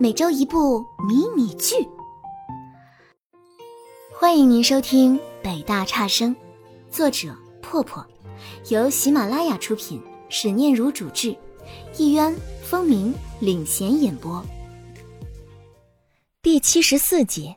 每周一部迷你剧。欢迎您收听北大差生，作者破破，由喜马拉雅出品，史念如主制，一渊、风鸣领衔演播。第74集。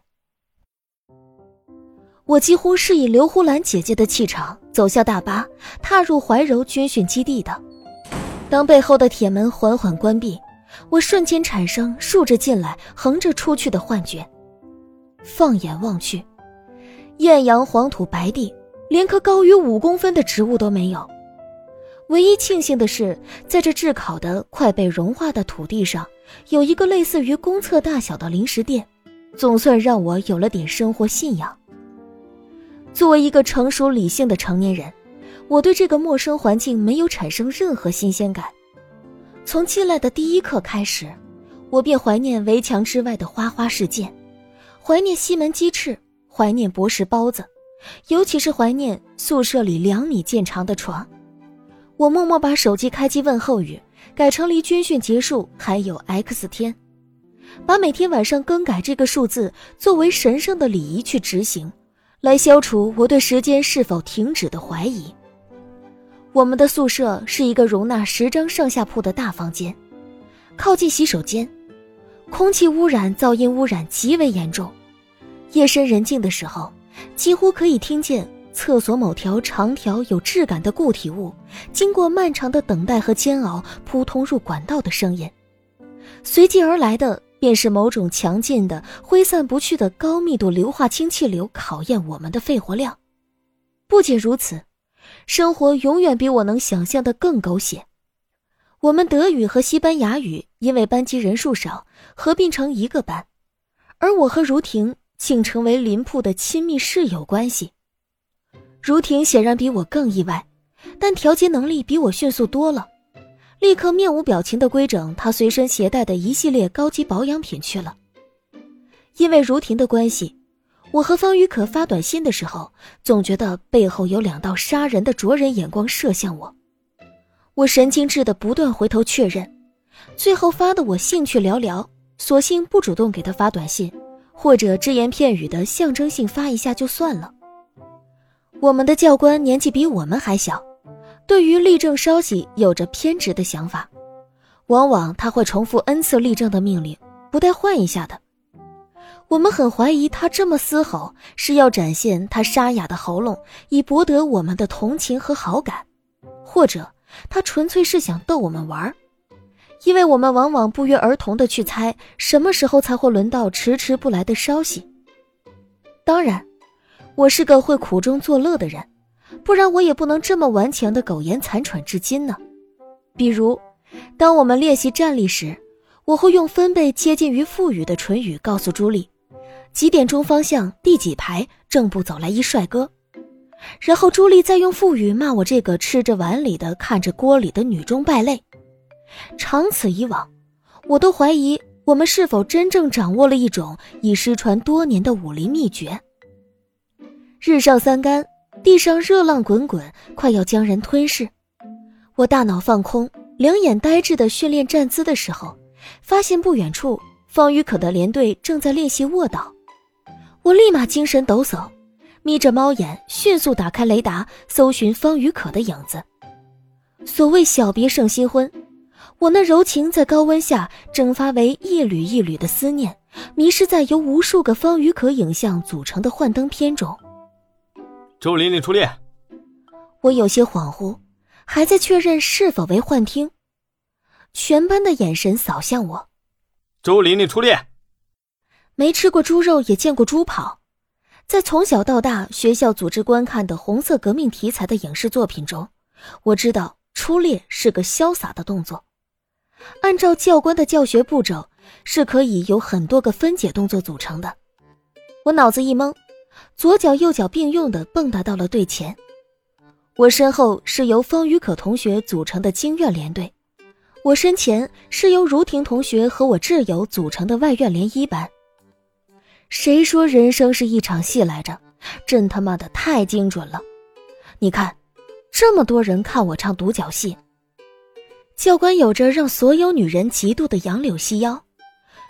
我几乎是以刘胡兰姐姐的气场走向大巴，踏入怀柔军训基地的。当背后的铁门缓缓关闭，我瞬间产生竖着进来横着出去的幻觉。放眼望去，艳阳黄土白地，连棵高于5公分的植物都没有。唯一庆幸的是，在这炙烤的快被融化的土地上，有一个类似于公厕大小的零食店，总算让我有了点生活信仰。作为一个成熟理性的成年人，我对这个陌生环境没有产生任何新鲜感。从进来的第一刻开始，我便怀念围墙之外的花花世界，怀念西门鸡翅，怀念博士包子，尤其是怀念宿舍里2米见长的床。我默默把手机开机问候语改成离军训结束还有 X 天，把每天晚上更改这个数字作为神圣的礼仪去执行，来消除我对时间是否停止的怀疑。我们的宿舍是一个容纳10张上下铺的大房间，靠近洗手间，空气污染、噪音污染极为严重。夜深人静的时候，几乎可以听见厕所某条长条有质感的固体物经过漫长的等待和煎熬扑通入管道的声音，随即而来的便是某种强劲的挥散不去的高密度硫化氢气流考验我们的肺活量。不仅如此，生活永远比我能想象的更狗血。我们德语和西班牙语因为班级人数少合并成一个班，而我和如婷竟成为邻铺的亲密室友关系。如婷显然比我更意外，但调节能力比我迅速多了，立刻面无表情地规整她随身携带的一系列高级保养品去了。因为如婷的关系，我和方宇可发短信的时候，总觉得背后有2道杀人的灼人眼光射向我。我神经质地不断回头确认，最后发得我兴趣寥寥，索性不主动给他发短信，或者只言片语的象征性发一下就算了。我们的教官年纪比我们还小，对于立正稍息有着偏执的想法，往往他会重复 N 次立正的命令，不带换一下的。我们很怀疑他这么嘶吼是要展现他沙哑的喉咙，以博得我们的同情和好感，或者他纯粹是想逗我们玩。因为我们往往不约而同地去猜什么时候才会轮到迟迟不来的稍息。当然，我是个会苦中作乐的人，不然我也不能这么顽强地苟延残喘至今呢。比如当我们练习站立时，我会用分贝接近于腹语的唇语告诉朱莉几点钟方向第几排正步走来一帅哥，然后朱莉再用腹语骂我这个吃着碗里的看着锅里的女中败类。长此以往，我都怀疑我们是否真正掌握了一种已失传多年的武林秘诀。日上三竿，地上热浪滚滚，快要将人吞噬。我大脑放空，2眼呆滞的训练站姿的时候，发现不远处方宇可的连队正在练习卧倒。我立马精神抖擞，眯着猫眼迅速打开雷达搜寻方宇可的影子。所谓小别胜新婚，我那柔情在高温下蒸发为一缕一缕的思念，迷失在由无数个方宇可影像组成的幻灯片中。 周琳琳出列。 我有些恍惚，还在确认是否为幻听。全班的眼神扫向我。 周琳琳出列。 没吃过猪肉也见过猪跑。在从小到大学校组织观看的红色革命题材的影视作品中，我知道出列是个潇洒的动作。按照教官的教学步骤，是可以由很多个分解动作组成的。我脑子一懵，左脚右脚并用地蹦跶到了队前。我身后是由方宇可同学组成的京院连队，我身前是由如婷同学和我挚友组成的外院联1班。谁说人生是一场戏来着，真他妈的太精准了。你看，这么多人看我唱独角戏。教官有着让所有女人嫉妒的杨柳细腰，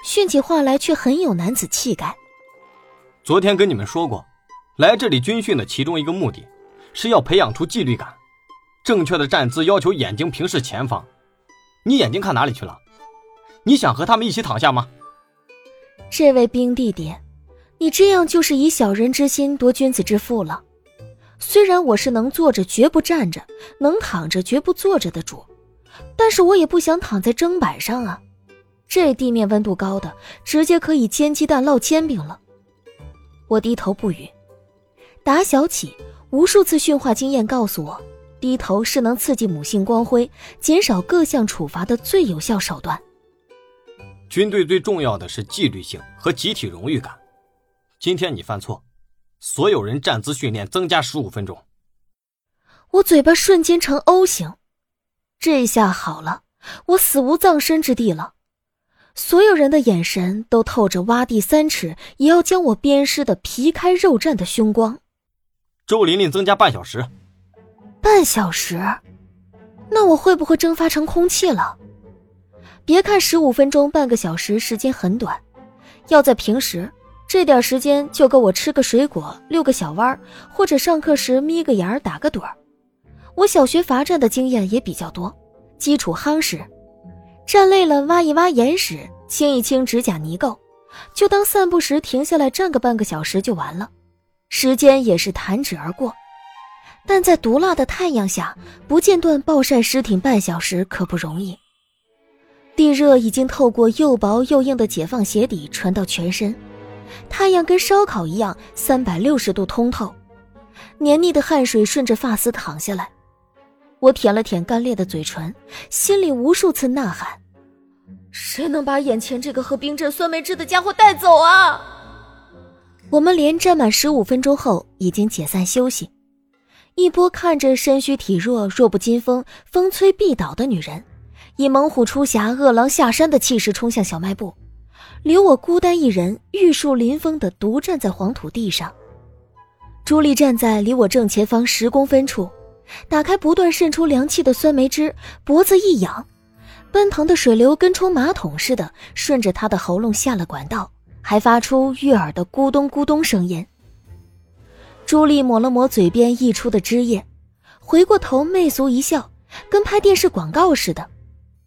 训起话来却很有男子气概。 昨天跟你们说过，来这里军训的其中一个目的是要培养出纪律感。正确的站姿要求眼睛平视前方。你眼睛看哪里去了？你想和他们一起躺下吗？ 这位兵弟弟，你这样就是以小人之心夺君子之腹了。虽然我是能坐着绝不站着，能躺着绝不坐着的主，但是我也不想躺在砧板上啊。这地面温度高的，直接可以煎鸡蛋烙煎饼了。我低头不语。打小起，无数次训话经验告诉我，低头是能刺激母性光辉，减少各项处罚的最有效手段。 军队最重要的是纪律性和集体荣誉感。今天你犯错，所有人站姿训练增加15分钟。 我嘴巴瞬间成 O 型，这下好了，我死无葬身之地了。所有人的眼神都透着挖地3尺也要将我鞭尸的皮开肉绽的凶光。 周琳琳增加半小时。 半小时？那我会不会蒸发成空气了？别看15分钟半个小时时间很短，要在平时，这点时间就够我吃个水果，遛个小弯，或者上课时眯个眼打个盹儿。我小学罚站的经验也比较多，基础夯实。站累了挖一挖眼屎，清一清指甲泥垢，就当散步时停下来站个半个小时就完了，时间也是弹指而过。但在毒辣的太阳下不间断暴晒尸体半小时可不容易。地热已经透过又薄又硬的解放鞋底传到全身，太阳跟烧烤一样360度通透，黏腻的汗水顺着发丝淌下来。我舔了舔干裂的嘴唇，心里无数次呐喊：谁能把眼前这个喝冰镇酸梅汁的家伙带走啊？我们连站满15分钟后已经解散休息。一波看着身虚体弱弱不禁风，风吹必倒的女人，以猛虎出匣饿狼下山的气势冲向小卖部，留我孤单一人玉树临风地独站在黄土地上。朱莉站在离我正前方10公分处，打开不断渗出凉气的酸梅汁，脖子一仰，奔腾的水流跟冲马桶似的顺着她的喉咙下了管道，还发出悦耳的咕咚咕咚声音。朱莉抹了抹嘴边溢出的汁液，回过头媚俗一笑，跟拍电视广告似的。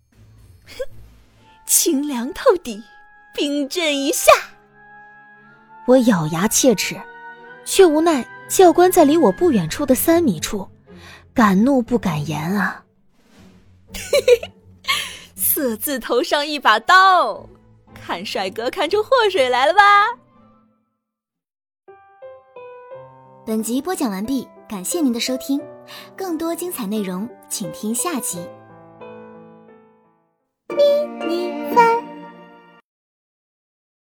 清凉透底，冰镇一下。 我咬牙切齿，却无奈教官在离我不远处的3米处，敢怒不敢言啊。 色字头上一把刀，看帅哥看出祸水来了吧？ 本集播讲完毕，感谢您的收听，更多精彩内容请听下集。咪咪